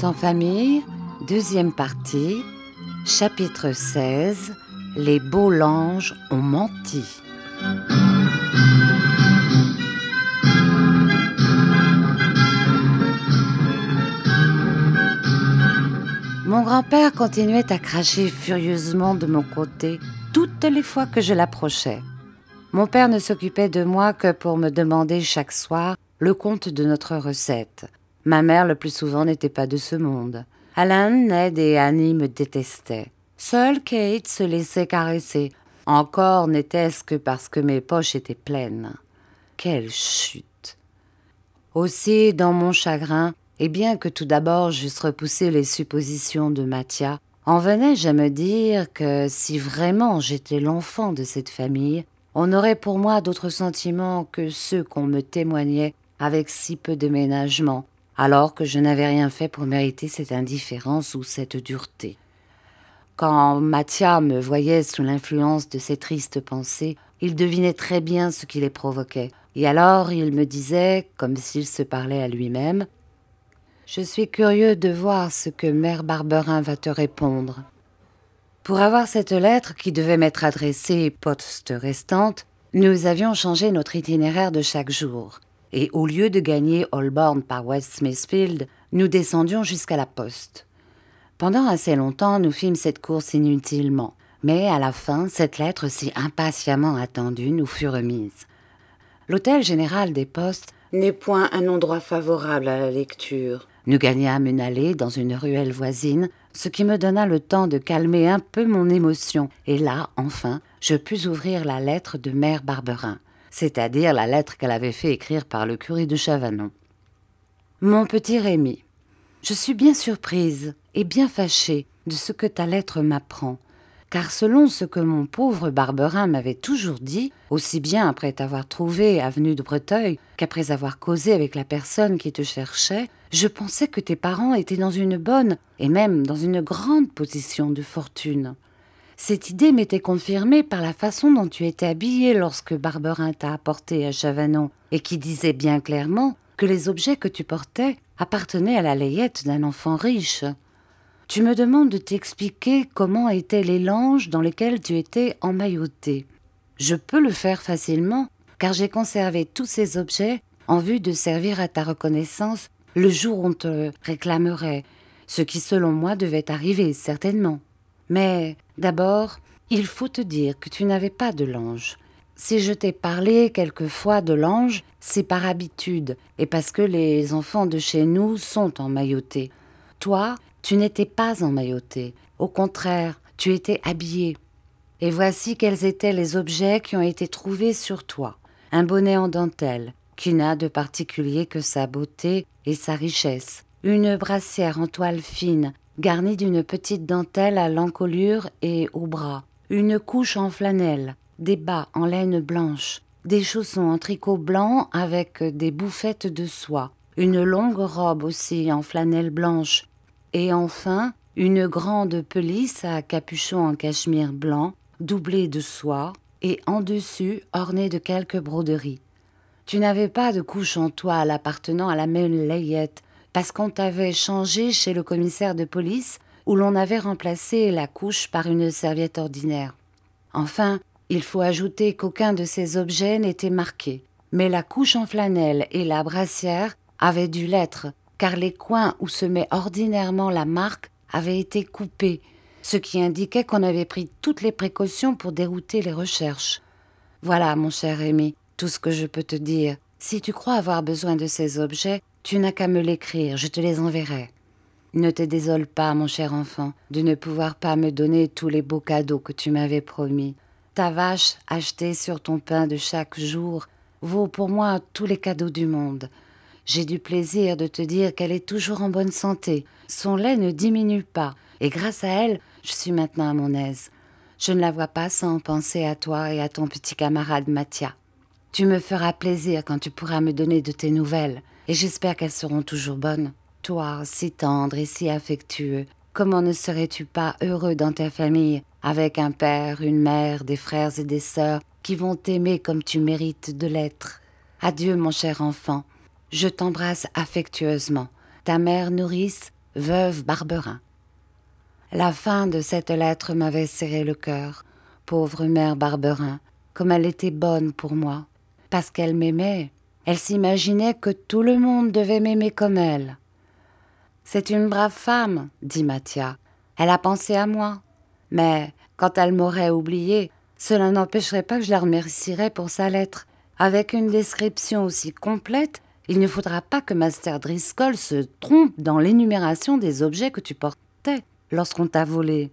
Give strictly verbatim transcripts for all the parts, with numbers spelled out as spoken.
Sans famille, deuxième partie, chapitre seize, les beaux langes ont menti. Mon grand-père continuait à cracher furieusement de mon côté toutes les fois que je l'approchais. Mon père ne s'occupait de moi que pour me demander chaque soir le compte de notre recette. Ma mère, le plus souvent, n'était pas de ce monde. Alan, Ned et Annie me détestaient. Seule Kate se laissait caresser. Encore n'était-ce que parce que mes poches étaient pleines. Quelle chute! Aussi, dans mon chagrin, et bien que tout d'abord j'eusse repoussé les suppositions de Mathia, en venais-je à me dire que si vraiment j'étais l'enfant de cette famille, on n'aurait pour moi d'autres sentiments que ceux qu'on me témoignait avec si peu de ménagement, alors que je n'avais rien fait pour mériter cette indifférence ou cette dureté. Quand Mathia me voyait sous l'influence de ces tristes pensées, il devinait très bien ce qui les provoquait, et alors il me disait, comme s'il se parlait à lui-même, « Je suis curieux de voir ce que Mère Barberin va te répondre. » Pour avoir cette lettre qui devait m'être adressée poste restante, nous avions changé notre itinéraire de chaque jour. Et au lieu de gagner Holborn par West Smithfield, nous descendions jusqu'à la poste. Pendant assez longtemps, nous fîmes cette course inutilement, mais à la fin, cette lettre si impatiemment attendue nous fut remise. L'hôtel général des postes n'est point un endroit favorable à la lecture. Nous gagnâmes une allée dans une ruelle voisine, ce qui me donna le temps de calmer un peu mon émotion, et là, enfin, je pus ouvrir la lettre de Mère Barberin, c'est-à-dire la lettre qu'elle avait fait écrire par le curé de Chavanon. Mon petit Rémi, je suis bien surprise et bien fâchée de ce que ta lettre m'apprend, car selon ce que mon pauvre Barberin m'avait toujours dit, aussi bien après t'avoir trouvé avenue de Breteuil qu'après avoir causé avec la personne qui te cherchait, je pensais que tes parents étaient dans une bonne et même dans une grande position de fortune. Cette idée m'était confirmée par la façon dont tu étais habillée lorsque Barberin t'a apporté à Chavanon et qui disait bien clairement que les objets que tu portais appartenaient à la layette d'un enfant riche. Tu me demandes de t'expliquer comment étaient les langes dans lesquels tu étais emmaillotée. Je peux le faire facilement, car j'ai conservé tous ces objets en vue de servir à ta reconnaissance le jour où on te réclamerait, ce qui selon moi devait arriver certainement. Mais d'abord, il faut te dire que tu n'avais pas de lange. Si je t'ai parlé quelquefois de lange, c'est par habitude et parce que les enfants de chez nous sont emmaillotés. Toi, tu n'étais pas emmailloté. Au contraire, tu étais habillé. Et voici quels étaient les objets qui ont été trouvés sur toi. Un bonnet en dentelle, qui n'a de particulier que sa beauté et sa richesse. Une brassière en toile fine, garnie d'une petite dentelle à l'encolure et au bras. Une couche en flanelle, des bas en laine blanche, des chaussons en tricot blanc avec des bouffettes de soie. Une longue robe aussi en flanelle blanche. Et enfin, une grande pelisse à capuchon en cachemire blanc, doublée de soie, et en dessus ornée de quelques broderies. Tu n'avais pas de couche en toile appartenant à la même layette, parce qu'on t'avait changé chez le commissaire de police, où l'on avait remplacé la couche par une serviette ordinaire. Enfin, il faut ajouter qu'aucun de ces objets n'était marqué, mais la couche en flanelle et la brassière avaient dû l'être, car les coins où se met ordinairement la marque avaient été coupés, ce qui indiquait qu'on avait pris toutes les précautions pour dérouter les recherches. Voilà, mon cher Rémi, tout ce que je peux te dire. Si tu crois avoir besoin de ces objets, tu n'as qu'à me l'écrire, je te les enverrai. Ne te désole pas, mon cher enfant, de ne pouvoir pas me donner tous les beaux cadeaux que tu m'avais promis. Ta vache, achetée sur ton pain de chaque jour, vaut pour moi tous les cadeaux du monde. J'ai du plaisir de te dire qu'elle est toujours en bonne santé. Son lait ne diminue pas, et grâce à elle, je suis maintenant à mon aise. Je ne la vois pas sans penser à toi et à ton petit camarade Mathia. Tu me feras plaisir quand tu pourras me donner de tes nouvelles, et j'espère qu'elles seront toujours bonnes. Toi, si tendre et si affectueux, comment ne serais-tu pas heureux dans ta famille, avec un père, une mère, des frères et des sœurs qui vont t'aimer comme tu mérites de l'être. Adieu, mon cher enfant. Je t'embrasse affectueusement. Ta mère nourrice, veuve Barberin. La fin de cette lettre m'avait serré le cœur. Pauvre mère Barberin, comme elle était bonne pour moi. Parce qu'elle m'aimait, elle s'imaginait que tout le monde devait m'aimer comme elle. C'est une brave femme, dit Mathia. Elle a pensé à moi. Mais quand elle m'aurait oubliée, cela n'empêcherait pas que je la remercierais pour sa lettre. Avec une description aussi complète, il ne faudra pas que Master Driscoll se trompe dans l'énumération des objets que tu portais lorsqu'on t'a volé.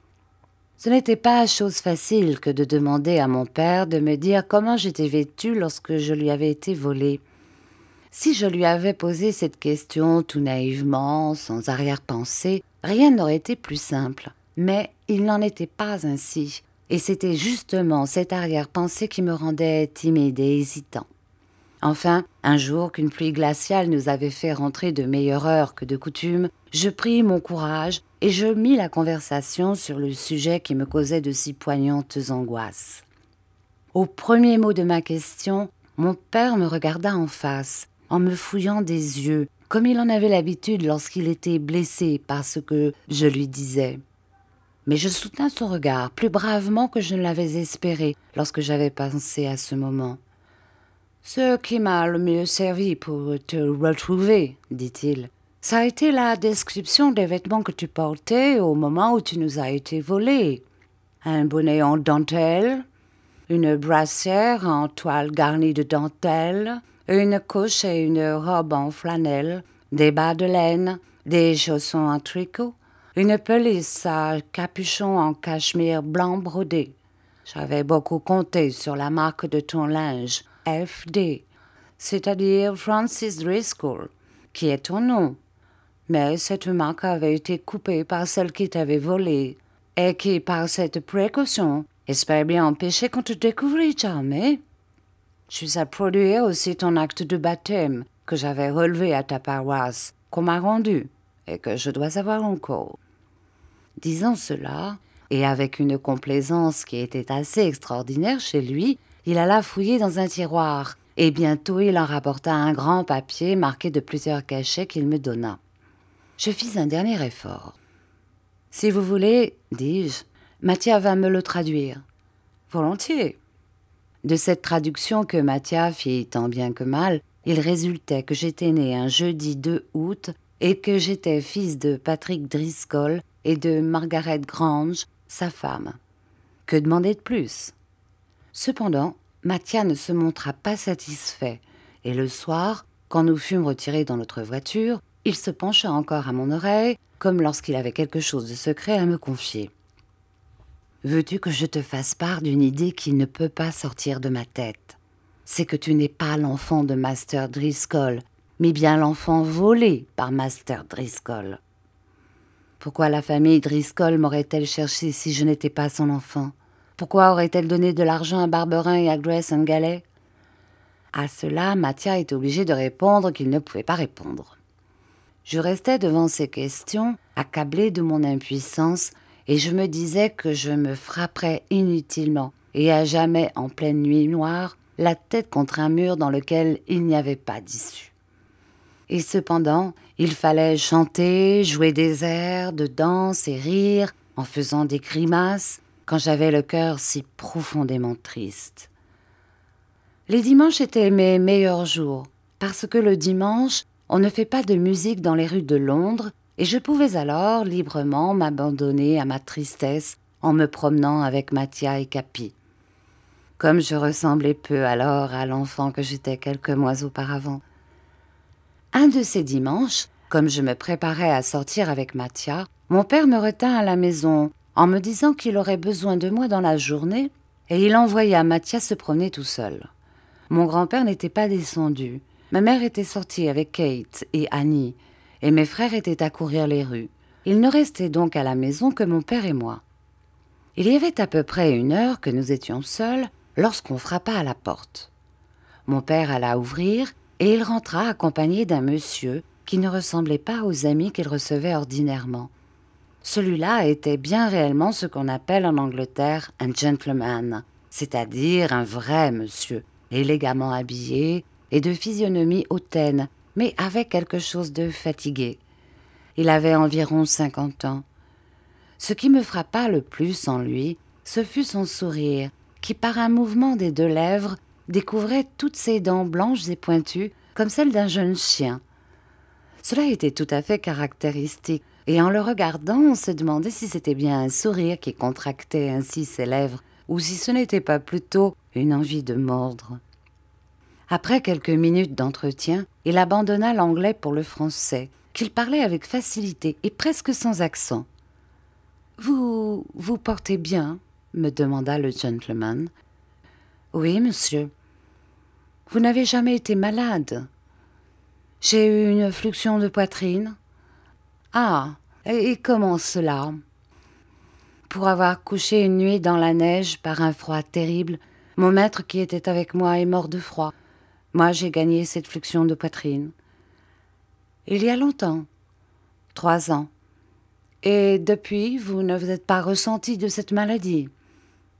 Ce n'était pas chose facile que de demander à mon père de me dire comment j'étais vêtue lorsque je lui avais été volée. Si je lui avais posé cette question tout naïvement, sans arrière-pensée, rien n'aurait été plus simple. Mais il n'en était pas ainsi, et c'était justement cette arrière-pensée qui me rendait timide et hésitant. Enfin, un jour qu'une pluie glaciale nous avait fait rentrer de meilleure heure que de coutume, je pris mon courage et je mis la conversation sur le sujet qui me causait de si poignantes angoisses. Au premier mot de ma question, mon père me regarda en face, en me fouillant des yeux, comme il en avait l'habitude lorsqu'il était blessé par ce que je lui disais. Mais je soutins son regard plus bravement que je ne l'avais espéré lorsque j'avais pensé à ce moment. « Ce qui m'a le mieux servi pour te retrouver, dit-il, ça a été la description des vêtements que tu portais au moment où tu nous as été volés. Un bonnet en dentelle, une brassière en toile garnie de dentelle, une couche et une robe en flanelle, des bas de laine, des chaussons en tricot, une pelisse à capuchon en cachemire blanc brodé. J'avais beaucoup compté sur la marque de ton linge, F D, c'est-à-dire Francis Driscoll, qui est ton nom. Mais cette marque avait été coupée par celle qui t'avait volé, et qui, par cette précaution, espère bien empêcher qu'on te découvrit jamais. Je suis à produire aussi ton acte de baptême, que j'avais relevé à ta paroisse, qu'on m'a rendu, et que je dois avoir encore. » Disant cela, et avec une complaisance qui était assez extraordinaire chez lui, il alla fouiller dans un tiroir, et bientôt il en rapporta un grand papier marqué de plusieurs cachets qu'il me donna. Je fis un dernier effort. « Si vous voulez, dis-je, Mathia va me le traduire. »« Volontiers. » De cette traduction que Mathia fit tant bien que mal, il résultait que j'étais né un jeudi deux août et que j'étais fils de Patrick Driscoll et de Margaret Grange, sa femme. Que demander de plus ? Cependant, Mathia ne se montra pas satisfait, et le soir, quand nous fûmes retirés dans notre voiture, il se pencha encore à mon oreille, comme lorsqu'il avait quelque chose de secret à me confier. « Veux-tu que je te fasse part d'une idée qui ne peut pas sortir de ma tête ? C'est que tu n'es pas l'enfant de Master Driscoll, mais bien l'enfant volé par Master Driscoll. Pourquoi la famille Driscoll m'aurait-elle cherché si je n'étais pas son enfant ? Pourquoi aurait-elle donné de l'argent à Barberin et à Grace and Gallet ? » À cela, Mathia était obligé de répondre qu'il ne pouvait pas répondre. Je restais devant ces questions, accablé de mon impuissance, et je me disais que je me frapperais inutilement, et à jamais en pleine nuit noire, la tête contre un mur dans lequel il n'y avait pas d'issue. Et cependant, il fallait chanter, jouer des airs de danse et rire, en faisant des grimaces, quand j'avais le cœur si profondément triste. Les dimanches étaient mes meilleurs jours, parce que le dimanche, on ne fait pas de musique dans les rues de Londres, et je pouvais alors librement m'abandonner à ma tristesse en me promenant avec Mathia et Capi. Comme je ressemblais peu alors à l'enfant que j'étais quelques mois auparavant. Un de ces dimanches, comme je me préparais à sortir avec Mathia, mon père me retint à la maison en me disant qu'il aurait besoin de moi dans la journée, et il envoya Mathia se promener tout seul. Mon grand-père n'était pas descendu. Ma mère était sortie avec Kate et Annie, et mes frères étaient à courir les rues. Il ne restait donc à la maison que mon père et moi. Il y avait à peu près une heure que nous étions seuls lorsqu'on frappa à la porte. Mon père alla ouvrir, et il rentra accompagné d'un monsieur qui ne ressemblait pas aux amis qu'il recevait ordinairement. Celui-là était bien réellement ce qu'on appelle en Angleterre un gentleman, c'est-à-dire un vrai monsieur, élégamment habillé et de physionomie hautaine, mais avec quelque chose de fatigué. Il avait environ cinquante ans. Ce qui me frappa le plus en lui, ce fut son sourire, qui par un mouvement des deux lèvres découvrait toutes ses dents blanches et pointues comme celles d'un jeune chien. Cela était tout à fait caractéristique, et en le regardant, on se demandait si c'était bien un sourire qui contractait ainsi ses lèvres, ou si ce n'était pas plutôt une envie de mordre. Après quelques minutes d'entretien, il abandonna l'anglais pour le français, qu'il parlait avec facilité et presque sans accent. « Vous vous portez bien ?» me demanda le gentleman. « Oui, monsieur. »« Vous n'avez jamais été malade ?»« J'ai eu une fluxion de poitrine. »« Ah, et comment cela ?»« Pour avoir couché une nuit dans la neige par un froid terrible, mon maître qui était avec moi est mort de froid. Moi, j'ai gagné cette fluxion de poitrine. »« Il y a longtemps. »« Trois ans. »« Et depuis, vous ne vous êtes pas ressenti de cette maladie ?»« Non. »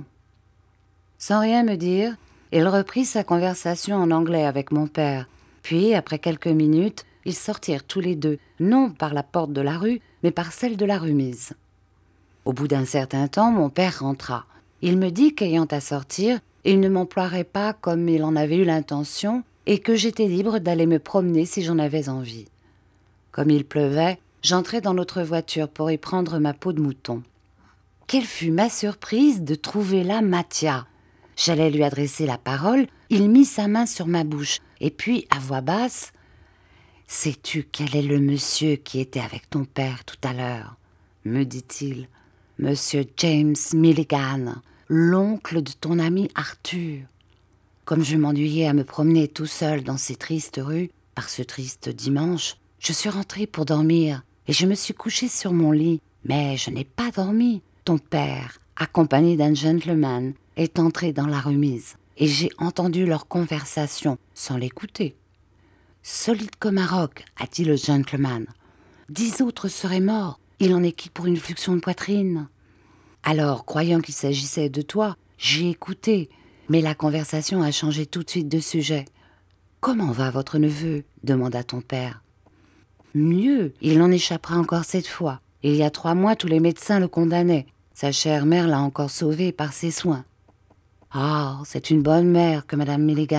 Sans rien me dire, il reprit sa conversation en anglais avec mon père. Puis, après quelques minutes, ils sortirent tous les deux, non par la porte de la rue, mais par celle de la remise. Au bout d'un certain temps, mon père rentra. Il me dit qu'ayant à sortir, il ne m'emploierait pas comme il en avait eu l'intention et que j'étais libre d'aller me promener si j'en avais envie. Comme il pleuvait, j'entrai dans notre voiture pour y prendre ma peau de mouton. Quelle fut ma surprise de trouver là Mathia. J'allais lui adresser la parole, il mit sa main sur ma bouche, et puis, à voix basse, « Sais-tu quel est le monsieur qui était avec ton père tout à l'heure ?» me dit-il. « Monsieur James Milligan, l'oncle de ton ami Arthur. » Comme je m'ennuyais à me promener tout seul dans ces tristes rues, par ce triste dimanche, je suis rentré pour dormir, et je me suis couché sur mon lit, mais je n'ai pas dormi. Ton père, accompagné d'un gentleman, est entré dans la remise, et j'ai entendu leur conversation sans l'écouter. « Solide comme un roc, a dit le gentleman. Dix autres seraient morts, il en est qui pour une fluxion de poitrine. Alors, croyant qu'il s'agissait de toi, j'ai écouté, mais la conversation a changé tout de suite de sujet. « Comment va votre neveu ?» demanda ton père. « Mieux, il en échappera encore cette fois. Il y a trois mois, tous les médecins le condamnaient. Sa chère mère l'a encore sauvé par ses soins. »« Ah, c'est une bonne mère que madame Milligan. »«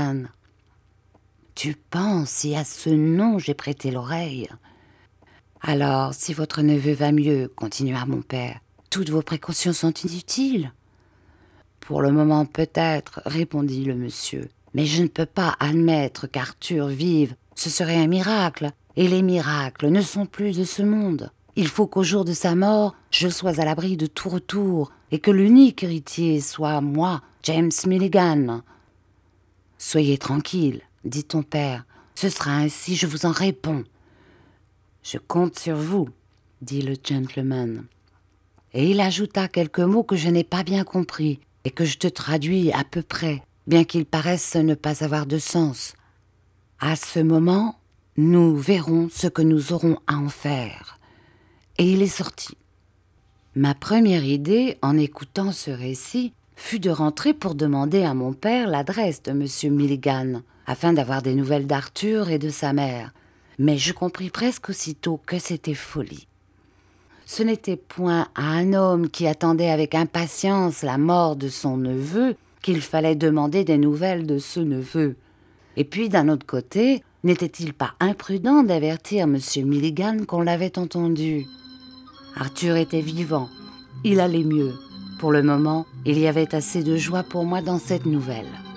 Tu penses si à ce nom j'ai prêté l'oreille ?»« Alors, si votre neveu va mieux, continua mon père, toutes vos précautions sont inutiles. »« Pour le moment peut-être, répondit le monsieur, mais je ne peux pas admettre qu'Arthur vive. Ce serait un miracle, et les miracles ne sont plus de ce monde. Il faut qu'au jour de sa mort, je sois à l'abri de tout retour, et que l'unique héritier soit moi, James Milligan. »« Soyez tranquille, dit ton père, ce sera ainsi, je vous en réponds. »« Je compte sur vous, dit le gentleman. » Et il ajouta quelques mots que je n'ai pas bien compris, et que je te traduis à peu près, bien qu'ils paraissent ne pas avoir de sens. À ce moment, nous verrons ce que nous aurons à en faire. Et il est sorti. Ma première idée, en écoutant ce récit, fut de rentrer pour demander à mon père l'adresse de monsieur Milligan, afin d'avoir des nouvelles d'Arthur et de sa mère. Mais je compris presque aussitôt que c'était folie. Ce n'était point à un homme qui attendait avec impatience la mort de son neveu qu'il fallait demander des nouvelles de ce neveu. Et puis, d'un autre côté, n'était-il pas imprudent d'avertir monsieur Milligan qu'on l'avait entendu ? Arthur était vivant, il allait mieux. Pour le moment, il y avait assez de joie pour moi dans cette nouvelle.